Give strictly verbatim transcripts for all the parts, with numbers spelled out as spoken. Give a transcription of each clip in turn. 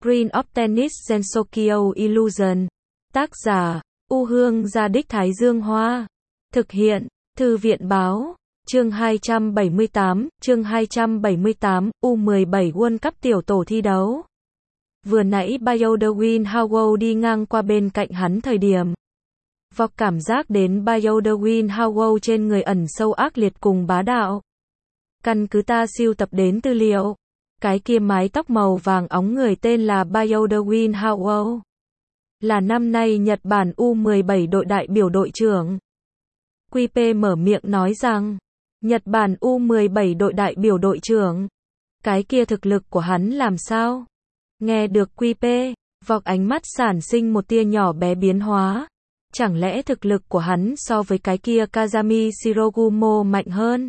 Screen of Tennis Sensokyo Illusion. Tác giả, U Hương Gia Đích Thái Dương Hoa. Thực hiện, Thư viện Báo. Chương hai trăm bảy mươi tám, chương hai trăm bảy mươi tám, U mười bảy World Cup tiểu tổ thi đấu. Vừa nãy Bayodewin Howell đi ngang qua bên cạnh hắn thời điểm. Vọc cảm giác đến Bayodewin Howell trên người ẩn sâu ác liệt cùng bá đạo. Căn cứ ta siêu tập đến tư liệu. Cái kia mái tóc màu vàng óng người tên là Bayodewin Howell. Là năm nay Nhật Bản U mười bảy đội đại biểu đội trưởng. quy pê mở miệng nói rằng, Nhật Bản U mười bảy đội đại biểu đội trưởng. Cái kia thực lực của hắn làm sao? Nghe được quy pê, vọc ánh mắt sản sinh một tia nhỏ bé biến hóa. Chẳng lẽ thực lực của hắn so với cái kia Kazami Shirogumo mạnh hơn?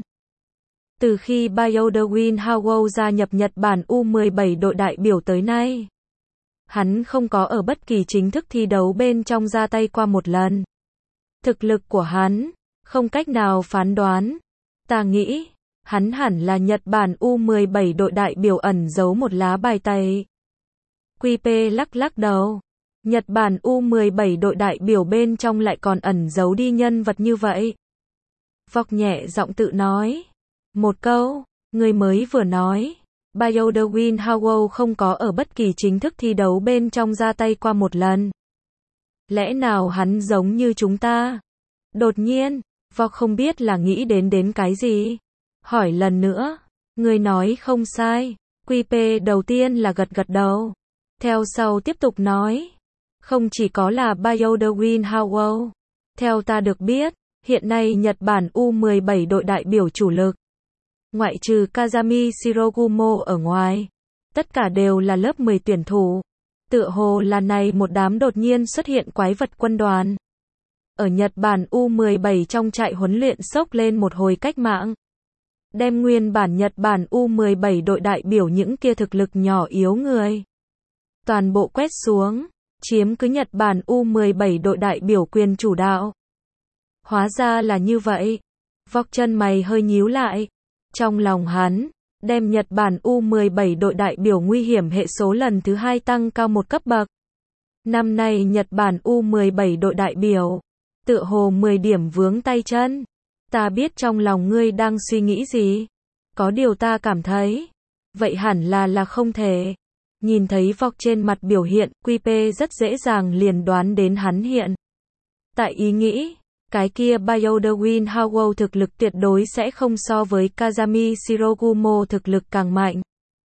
Từ khi Bayodewin Howell gia nhập Nhật Bản U mười bảy đội đại biểu tới nay, hắn không có ở bất kỳ chính thức thi đấu bên trong ra tay qua một lần. Thực lực của hắn, không cách nào phán đoán. Ta nghĩ, hắn hẳn là Nhật Bản U mười bảy đội đại biểu ẩn giấu một lá bài tẩy. quy pê lắc lắc đầu. Nhật Bản U mười bảy đội đại biểu bên trong lại còn ẩn giấu đi nhân vật như vậy. Vọc nhẹ giọng tự nói. Một câu, người mới vừa nói. Bayodewin Howell không có ở bất kỳ chính thức thi đấu bên trong ra tay qua một lần. Lẽ nào hắn giống như chúng ta? Đột nhiên, Vọc không biết là nghĩ đến đến cái gì. Hỏi lần nữa. Người nói không sai. quy pê đầu tiên là gật gật đầu. Theo sau tiếp tục nói. Không chỉ có là Bayodewin Howell. Theo ta được biết, hiện nay Nhật Bản U mười bảy đội đại biểu chủ lực. Ngoại trừ Kazami Shirogumo ở ngoài. Tất cả đều là lớp mười tuyển thủ. Tựa hồ là này một đám đột nhiên xuất hiện quái vật quân đoàn. Ở Nhật Bản U mười bảy trong trại huấn luyện sốc lên một hồi cách mạng. Đem nguyên bản Nhật Bản U mười bảy đội đại biểu những kia thực lực nhỏ yếu người. Toàn bộ quét xuống. Chiếm cứ Nhật Bản U mười bảy đội đại biểu quyền chủ đạo. Hóa ra là như vậy. Vọc chân mày hơi nhíu lại. Trong lòng hắn, đem Nhật Bản U mười bảy đội đại biểu nguy hiểm hệ số lần thứ hai tăng cao một cấp bậc. Năm nay Nhật Bản U mười bảy đội đại biểu, tựa hồ mười điểm vướng tay chân. Ta biết trong lòng ngươi đang suy nghĩ gì. Có điều ta cảm thấy, vậy hẳn là là không thể. Nhìn thấy vọc trên mặt biểu hiện, quy pê rất dễ dàng liền đoán đến hắn hiện. Tại ý nghĩ, cái kia Bayodewin Howell thực lực tuyệt đối sẽ không so với Kazami Shirogumo thực lực càng mạnh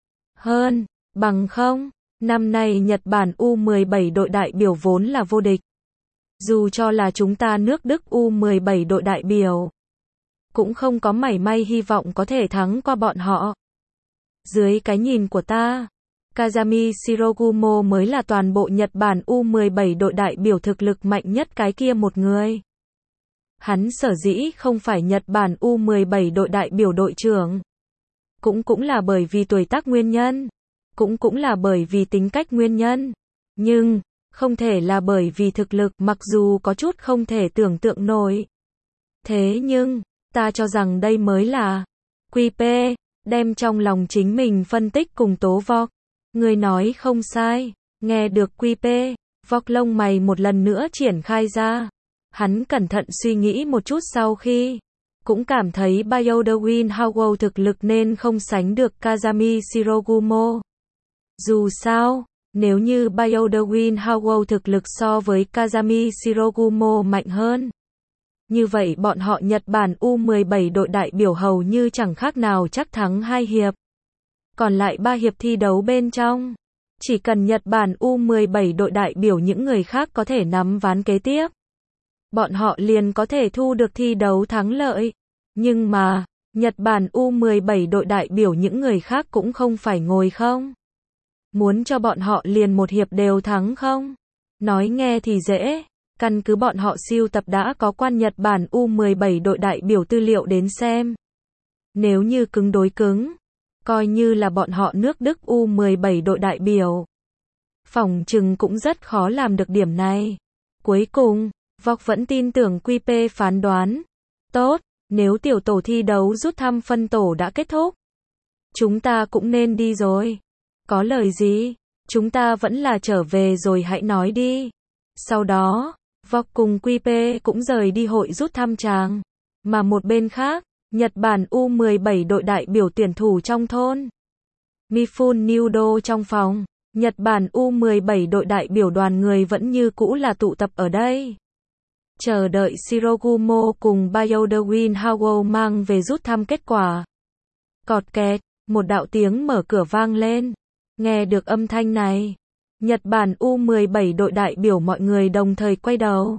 hơn, bằng không, năm nay Nhật Bản U mười bảy đội đại biểu vốn là vô địch. Dù cho là chúng ta nước Đức U mười bảy đội đại biểu, cũng không có mảy may hy vọng có thể thắng qua bọn họ. Dưới cái nhìn của ta, Kazami Shirogumo mới là toàn bộ Nhật Bản U mười bảy đội đại biểu thực lực mạnh nhất cái kia một người. Hắn sở dĩ không phải Nhật Bản U mười bảy đội đại biểu đội trưởng. Cũng cũng là bởi vì tuổi tác nguyên nhân. Cũng cũng là bởi vì tính cách nguyên nhân. Nhưng, không thể là bởi vì thực lực mặc dù có chút không thể tưởng tượng nổi. Thế nhưng, ta cho rằng đây mới là quy pê, đem trong lòng chính mình phân tích cùng tố vọc. Người nói không sai, nghe được quy pê, vọc lông mày một lần nữa triển khai ra. Hắn cẩn thận suy nghĩ một chút sau khi, cũng cảm thấy Bayodewin Howell thực lực nên không sánh được Kazami Shirogumo. Dù sao, nếu như Bayodewin Howell thực lực so với Kazami Shirogumo mạnh hơn, như vậy bọn họ Nhật Bản U mười bảy đội đại biểu hầu như chẳng khác nào chắc thắng hai hiệp. Còn lại ba hiệp thi đấu bên trong, chỉ cần Nhật Bản U mười bảy đội đại biểu những người khác có thể nắm ván kế tiếp, bọn họ liền có thể thu được thi đấu thắng lợi. Nhưng mà, Nhật Bản U mười bảy đội đại biểu những người khác cũng không phải ngồi không. Muốn cho bọn họ liền một hiệp đều thắng không? Nói nghe thì dễ, căn cứ bọn họ siêu tập đã có quan Nhật Bản U mười bảy đội đại biểu tư liệu đến xem. Nếu như cứng đối cứng, coi như là bọn họ nước Đức U mười bảy đội đại biểu, phỏng chừng cũng rất khó làm được điểm này. Cuối cùng, vọc vẫn tin tưởng quy pê phán đoán. Tốt, nếu tiểu tổ thi đấu rút thăm phân tổ đã kết thúc, chúng ta cũng nên đi rồi. Có lời gì? chúng ta vẫn là trở về rồi hãy nói đi. Sau đó, Vọc cùng quy pê cũng rời đi hội rút thăm chàng. Mà một bên khác, Nhật Bản U mười bảy đội đại biểu tuyển thủ trong thôn. Mifune Nudo trong phòng. Nhật Bản U mười bảy đội đại biểu đoàn người vẫn như cũ là tụ tập ở đây. Chờ đợi Shirogumo cùng Bayodawin Hawo mang về rút thăm kết quả. Cọt kẹt, một đạo tiếng mở cửa vang lên. Nghe được âm thanh này, Nhật Bản U mười bảy đội đại biểu mọi người đồng thời quay đầu.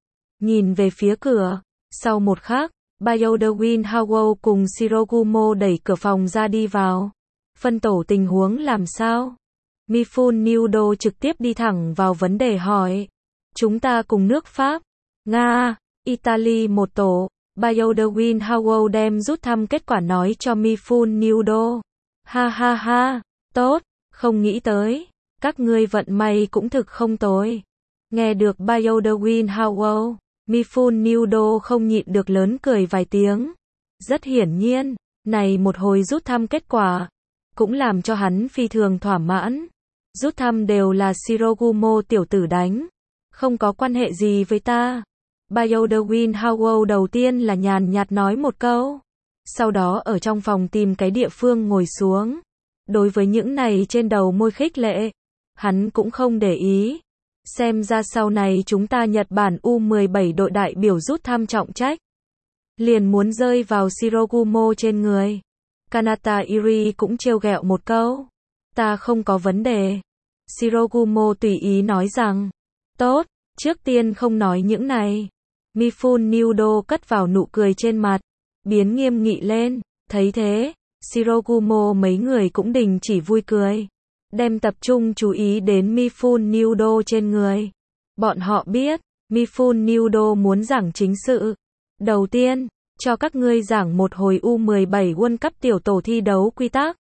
Nhìn về phía cửa, sau một khắc, Bayodawin Hawo cùng Shirogumo đẩy cửa phòng ra đi vào. Phân tổ tình huống làm sao? Mifune Nudo trực tiếp đi thẳng vào vấn đề hỏi. Chúng ta cùng nước Pháp, Nga, Italy một tổ. Bayodawin Hawo đem rút thăm kết quả nói cho Mifune Nudo. Ha ha ha, tốt, không nghĩ tới, các ngươi vận may cũng thực không tồi. Nghe được Bayodawin Hawo, Mifune Nudo không nhịn được lớn cười vài tiếng. Rất hiển nhiên, này một hồi rút thăm kết quả, cũng làm cho hắn phi thường thỏa mãn. Rút thăm đều là Shirogumo tiểu tử đánh, không có quan hệ gì với ta. Bayodawin Hawo đầu tiên là nhàn nhạt nói một câu, sau đó ở trong phòng tìm cái địa phương ngồi xuống. Đối với những này trên đầu môi khích lệ, hắn cũng không để ý. Xem ra sau này chúng ta Nhật Bản U mười bảy đội đại biểu rút thăm trọng trách, liền muốn rơi vào Shirogumo trên người. Kanata Iri cũng trêu ghẹo một câu. Ta không có vấn đề. Shirogumo tùy ý nói rằng. Tốt, trước tiên không nói những này. Mifune Nudo cất vào nụ cười trên mặt, biến nghiêm nghị lên. Thấy thế, Shirogumo mấy người cũng đình chỉ vui cười, đem tập trung chú ý đến Mifune Nudo trên người. Bọn họ biết, Mifune Nudo muốn giảng chính sự. Đầu tiên, cho các ngươi giảng một hồi U mười bảy World Cup tiểu tổ thi đấu quy tắc.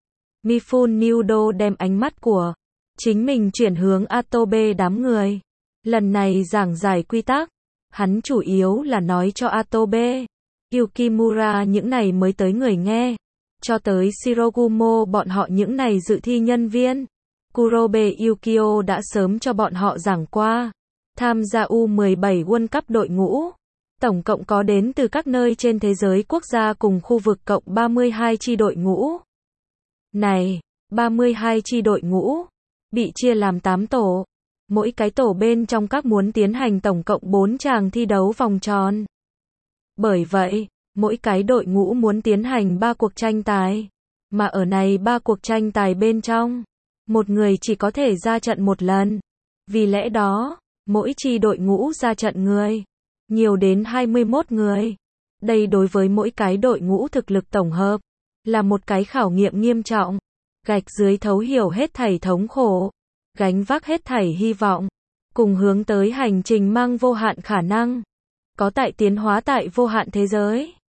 Mifune Nudo đem ánh mắt của chính mình chuyển hướng Atobe đám người. Lần này giảng giải quy tắc, hắn chủ yếu là nói cho Atobe, Yukimura những này mới tới người nghe, cho tới Shirogumo bọn họ những này dự thi nhân viên. Kurobe Yukio đã sớm cho bọn họ giảng qua. Tham gia U mười bảy World Cup đội ngũ, tổng cộng có đến từ các nơi trên thế giới quốc gia cùng khu vực cộng ba mươi hai chi đội ngũ. Này, ba mươi hai chi đội ngũ, bị chia làm tám tổ. Mỗi cái tổ bên trong các muốn tiến hành tổng cộng bốn tràng thi đấu vòng tròn. Bởi vậy, mỗi cái đội ngũ muốn tiến hành ba cuộc tranh tài. Mà ở này ba cuộc tranh tài bên trong, một người chỉ có thể ra trận một lần. Vì lẽ đó, mỗi chi đội ngũ ra trận người, nhiều đến hai mươi mốt người. Đây đối với mỗi cái đội ngũ thực lực tổng hợp, là một cái khảo nghiệm nghiêm trọng. Gạch dưới thấu hiểu hết thảy thống khổ, gánh vác hết thảy hy vọng, cùng hướng tới hành trình mang vô hạn khả năng, có tại tiến hóa tại vô hạn thế giới.